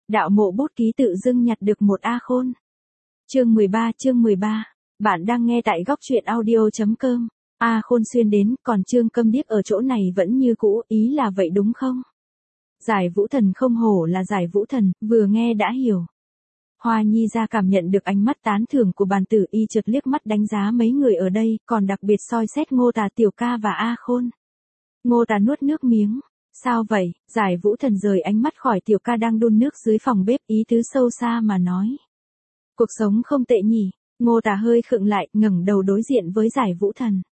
Đạo Mộ bút ký tự dưng nhặt được một A Khôn. Chương 13. Bạn đang nghe tại góc truyện audio.com. A Khôn xuyên đến, còn Trương Câm Điếc ở chỗ này vẫn như cũ, ý là vậy đúng không? Giải Vũ Thần không hổ là Giải Vũ Thần, vừa nghe đã hiểu. Hoa Nhi ra cảm nhận được ánh mắt tán thưởng của bàn tử, y chợt liếc mắt đánh giá mấy người ở đây, còn đặc biệt soi xét Ngô Tà, Tiểu Ca và A Khôn. Ngô Tà nuốt nước miếng. Sao vậy? Giải Vũ Thần rời ánh mắt khỏi Tiểu Ca đang đun nước dưới phòng bếp, ý tứ sâu xa mà nói. Cuộc sống không tệ nhỉ? Ngô Tà hơi khựng lại, ngẩng đầu đối diện với Giải Vũ Thần.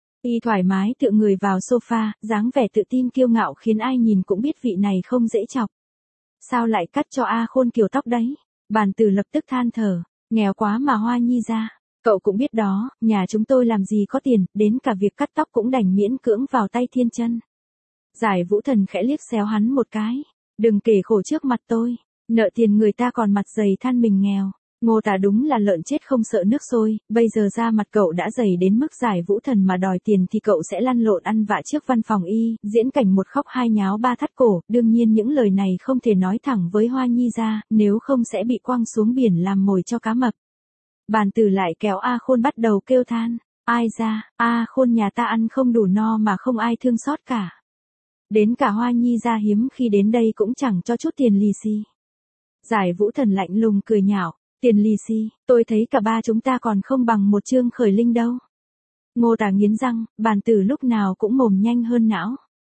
Y thoải mái tựa người vào sofa, dáng vẻ tự tin kiêu ngạo khiến ai nhìn cũng biết vị này không dễ chọc. Sao lại cắt cho A Khôn kiểu tóc đấy? Bàn tử lập tức than thở, nghèo quá mà Hoa Nhi ra. Cậu cũng biết đó, nhà chúng tôi làm gì có tiền, đến cả việc cắt tóc cũng đành miễn cưỡng vào tay thiên chân. Giải Vũ Thần khẽ liếc xéo hắn một cái. Đừng kể khổ trước mặt tôi. Nợ tiền người ta còn mặt dày than mình nghèo. Ngô Tà đúng là lợn chết không sợ nước sôi. Bây giờ ra mặt cậu đã dày đến mức Giải Vũ Thần mà đòi tiền thì cậu sẽ lăn lộn ăn vạ trước văn phòng y. Diễn cảnh một khóc hai nháo ba thắt cổ. Đương nhiên những lời này không thể nói thẳng với Hoa Nhi ra, nếu không sẽ bị quăng xuống biển làm mồi cho cá mập. Bàn tử lại kéo A Khôn bắt đầu kêu than. Ai ra, A Khôn nhà ta ăn không đủ no mà không ai thương xót cả. Đến cả Hoa Nhi ra hiếm khi đến đây cũng chẳng cho chút tiền lì xì. Giải Vũ Thần lạnh lùng cười nhạo, tiền lì xì, tôi thấy cả ba chúng ta còn không bằng một Trương Khởi Linh đâu. Ngô Tà nghiến răng, bàn tử lúc nào cũng mồm nhanh hơn não.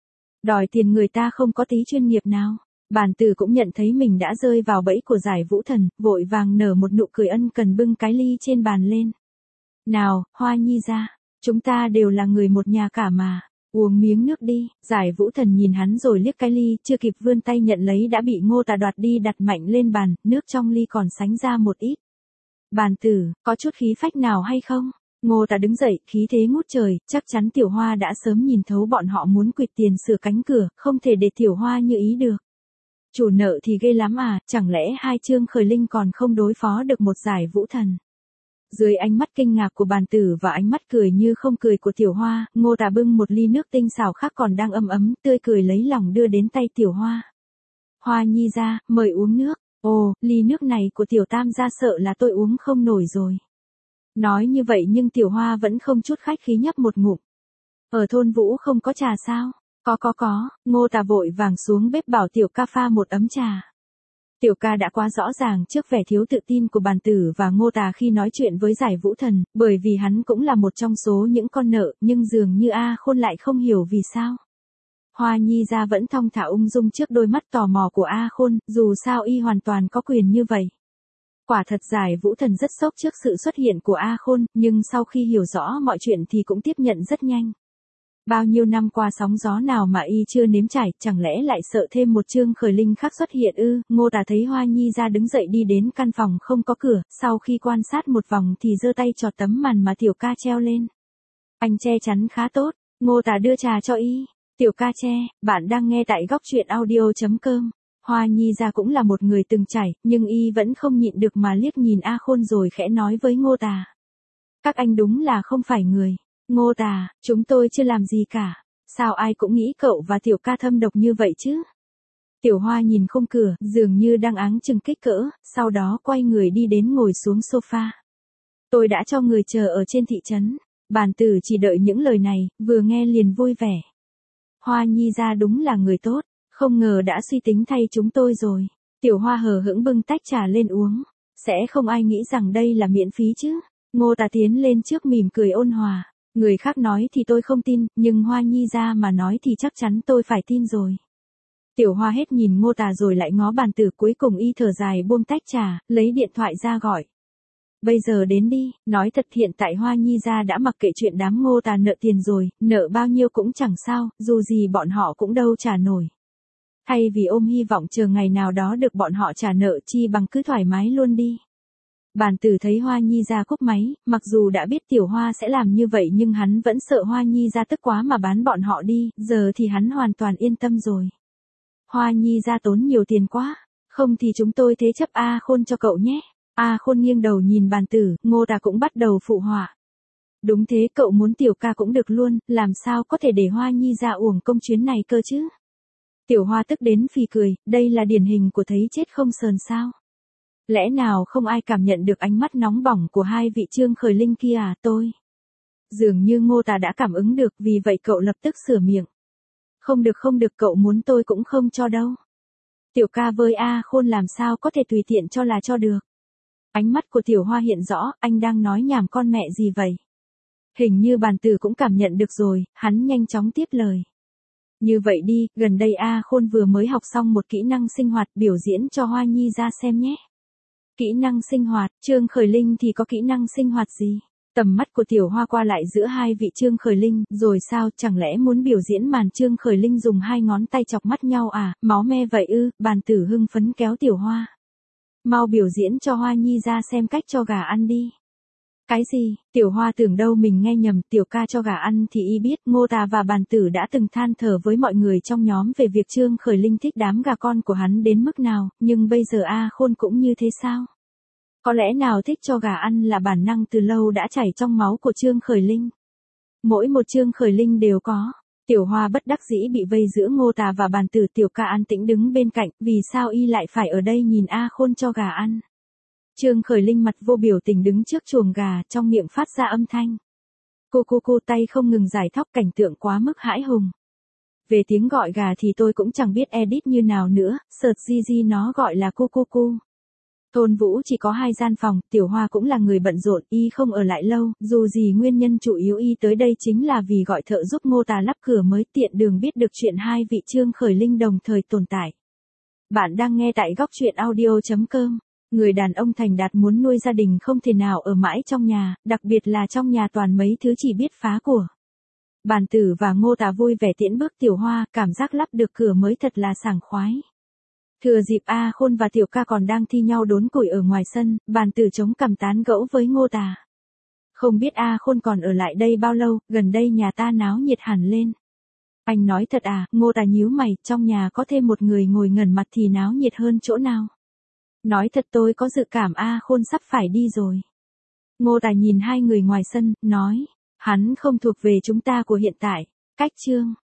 Đòi tiền người ta không có tí chuyên nghiệp nào. Bàn tử cũng nhận thấy mình đã rơi vào bẫy của Giải Vũ Thần, vội vàng nở một nụ cười ân cần bưng cái ly trên bàn lên. Nào, Hoa Nhi ra, chúng ta đều là người một nhà cả mà. Uống miếng nước đi. Giải Vũ Thần nhìn hắn rồi liếc cái ly, chưa kịp vươn tay nhận lấy đã bị Ngô Tà đoạt đi đặt mạnh lên bàn, nước trong ly còn sánh ra một ít. Bàn tử, có chút khí phách nào hay không? Ngô Tà đứng dậy, khí thế ngút trời, chắc chắn Tiểu Hoa đã sớm nhìn thấu bọn họ muốn quỵt tiền sửa cánh cửa, không thể để Tiểu Hoa như ý được. Chủ nợ thì ghê lắm à, chẳng lẽ hai Trương Khởi Linh còn không đối phó được một Giải Vũ Thần? Dưới ánh mắt kinh ngạc của bàn tử và ánh mắt cười như không cười của Tiểu Hoa, Ngô Tà bưng một ly nước tinh xảo khác còn đang ấm ấm, tươi cười lấy lòng đưa đến tay Tiểu Hoa. Hoa Nhi ra, mời uống nước. Ồ, ly nước này của Tiểu Tam gia sợ là tôi uống không nổi rồi. Nói như vậy nhưng Tiểu Hoa vẫn không chút khách khí nhấp một ngụm. Ở thôn Vũ không có trà sao? Có. Ngô Tà vội vàng xuống bếp bảo Tiểu Ca pha một ấm trà. Tiểu Ca đã quá rõ ràng trước vẻ thiếu tự tin của bàn tử và Ngô Tà khi nói chuyện với Giải Vũ Thần, bởi vì hắn cũng là một trong số những con nợ, nhưng dường như A Khôn lại không hiểu vì sao. Hoa Nhi ra vẫn thong thả ung dung trước đôi mắt tò mò của A Khôn, dù sao y hoàn toàn có quyền như vậy. Quả thật Giải Vũ Thần rất sốc trước sự xuất hiện của A Khôn, nhưng sau khi hiểu rõ mọi chuyện thì cũng tiếp nhận rất nhanh. Bao nhiêu năm qua sóng gió nào mà y chưa nếm trải, chẳng lẽ lại sợ thêm một Trương Khởi Linh khác xuất hiện ư? Ngô Tà thấy Hoa Nhi ra đứng dậy đi đến căn phòng không có cửa, sau khi quan sát một vòng thì giơ tay chọt tấm màn mà Tiểu Ca treo lên. Anh che chắn khá tốt. Ngô Tà đưa trà cho y. Tiểu Ca che, bạn đang nghe tại góc truyện audio.com. Hoa Nhi ra cũng là một người từng trải, nhưng y vẫn không nhịn được mà liếc nhìn A Khôn rồi khẽ nói với Ngô Tà. Các anh đúng là không phải người. Ngô Tà, chúng tôi chưa làm gì cả. Sao ai cũng nghĩ cậu và Tiểu Ca thâm độc như vậy chứ? Tiểu Hoa nhìn khung cửa, dường như đang áng chừng kích cỡ, sau đó quay người đi đến ngồi xuống sofa. Tôi đã cho người chờ ở trên thị trấn. Bàn tử chỉ đợi những lời này, vừa nghe liền vui vẻ. Hoa Nhi ra đúng là người tốt, không ngờ đã suy tính thay chúng tôi rồi. Tiểu Hoa hờ hững bưng tách trà lên uống. Sẽ không ai nghĩ rằng đây là miễn phí chứ? Ngô Tà tiến lên trước mỉm cười ôn hòa. Người khác nói thì tôi không tin, nhưng Hoa Nhi ra mà nói thì chắc chắn tôi phải tin rồi. Tiểu Hoa hết nhìn Ngô Tà rồi lại ngó bàn tử, cuối cùng y thở dài buông tách trà, lấy điện thoại ra gọi. Bây giờ đến đi, nói thật hiện tại Hoa Nhi ra đã mặc kệ chuyện đám Ngô Tà nợ tiền rồi, nợ bao nhiêu cũng chẳng sao, dù gì bọn họ cũng đâu trả nổi. Thay vì ôm hy vọng chờ ngày nào đó được bọn họ trả nợ chi bằng cứ thoải mái luôn đi. Bàn tử thấy Hoa Nhi ra cúp máy, mặc dù đã biết Tiểu Hoa sẽ làm như vậy nhưng hắn vẫn sợ Hoa Nhi ra tức quá mà bán bọn họ đi, giờ thì hắn hoàn toàn yên tâm rồi. Hoa Nhi ra tốn nhiều tiền quá, không thì chúng tôi thế chấp A Khôn cho cậu nhé. A Khôn nghiêng đầu nhìn bàn tử, Ngô Tà cũng bắt đầu phụ họa. Đúng thế, cậu muốn Tiểu Ca cũng được luôn, làm sao có thể để Hoa Nhi ra uổng công chuyến này cơ chứ? Tiểu Hoa tức đến phì cười, đây là điển hình của thấy chết không sờn sao. Lẽ nào không ai cảm nhận được ánh mắt nóng bỏng của hai vị Trương Khởi Linh kia à? Tôi. Dường như Ngô Tà đã cảm ứng được, vì vậy cậu lập tức sửa miệng. Không được, cậu muốn tôi cũng không cho đâu. Tiểu ca với A Khôn làm sao có thể tùy tiện cho là cho được. Ánh mắt của Tiểu Hoa hiện rõ, anh đang nói nhảm con mẹ gì vậy? Hình như bàn tử cũng cảm nhận được rồi, hắn nhanh chóng tiếp lời. Như vậy đi, gần đây A Khôn vừa mới học xong một kỹ năng sinh hoạt, biểu diễn cho Hoa Nhi ra xem nhé. Kỹ năng sinh hoạt, Trương Khởi Linh thì có kỹ năng sinh hoạt gì? Tầm mắt của Tiểu Hoa qua lại giữa hai vị Trương Khởi Linh, rồi sao, chẳng lẽ muốn biểu diễn màn Trương Khởi Linh dùng hai ngón tay chọc mắt nhau à, máu me vậy ư? Bàn tử hưng phấn kéo Tiểu Hoa. Mau biểu diễn cho Hoa Nhi ra xem cách cho gà ăn đi. Cái gì? Tiểu Hoa tưởng đâu mình nghe nhầm, tiểu ca cho gà ăn thì y biết. Ngô Tà và bàn tử đã từng than thở với mọi người trong nhóm về việc Trương Khởi Linh thích đám gà con của hắn đến mức nào, nhưng bây giờ A Khôn cũng như thế sao? Có lẽ nào thích cho gà ăn là bản năng từ lâu đã chảy trong máu của Trương Khởi Linh. Mỗi một Trương Khởi Linh đều có. Tiểu Hoa bất đắc dĩ bị vây giữa Ngô Tà và bàn tử, tiểu ca an tĩnh đứng bên cạnh, vì sao y lại phải ở đây nhìn A Khôn cho gà ăn. Trương Khởi Linh mặt vô biểu tình đứng trước chuồng gà, trong miệng phát ra âm thanh. Cô tay không ngừng giải thóc, cảnh tượng quá mức hãi hùng. Về tiếng gọi gà thì tôi cũng chẳng biết edit như nào nữa, search GG nó gọi là cu. Thôn Vũ chỉ có 2 gian phòng, Tiểu Hoa cũng là người bận rộn, y không ở lại lâu, dù gì nguyên nhân chủ yếu y tới đây chính là vì gọi thợ giúp Ngô Tà lắp cửa mới, tiện đường biết được chuyện hai vị Trương Khởi Linh đồng thời tồn tại. Bạn đang nghe tại góc truyện audio.com. Người đàn ông thành đạt muốn nuôi gia đình không thể nào ở mãi trong nhà, đặc biệt là trong nhà toàn mấy thứ chỉ biết phá của. Bàn tử và Ngô Tà vui vẻ tiễn bước Tiểu Hoa, cảm giác lắp được cửa mới thật là sảng khoái. Thừa dịp A Khôn và Tiểu ca còn đang thi nhau đốn củi ở ngoài sân, bàn tử chống cằm tán gẫu với Ngô Tà. Không biết A Khôn còn ở lại đây bao lâu, gần đây nhà ta náo nhiệt hẳn lên. Anh nói thật à? Ngô Tà nhíu mày, trong nhà có thêm một người ngồi ngẩn mặt thì náo nhiệt hơn chỗ nào? Nói thật tôi có dự cảm A Khôn sắp phải đi rồi. Ngô Tà nhìn hai người ngoài sân, nói, hắn không thuộc về chúng ta của hiện tại. Cách chương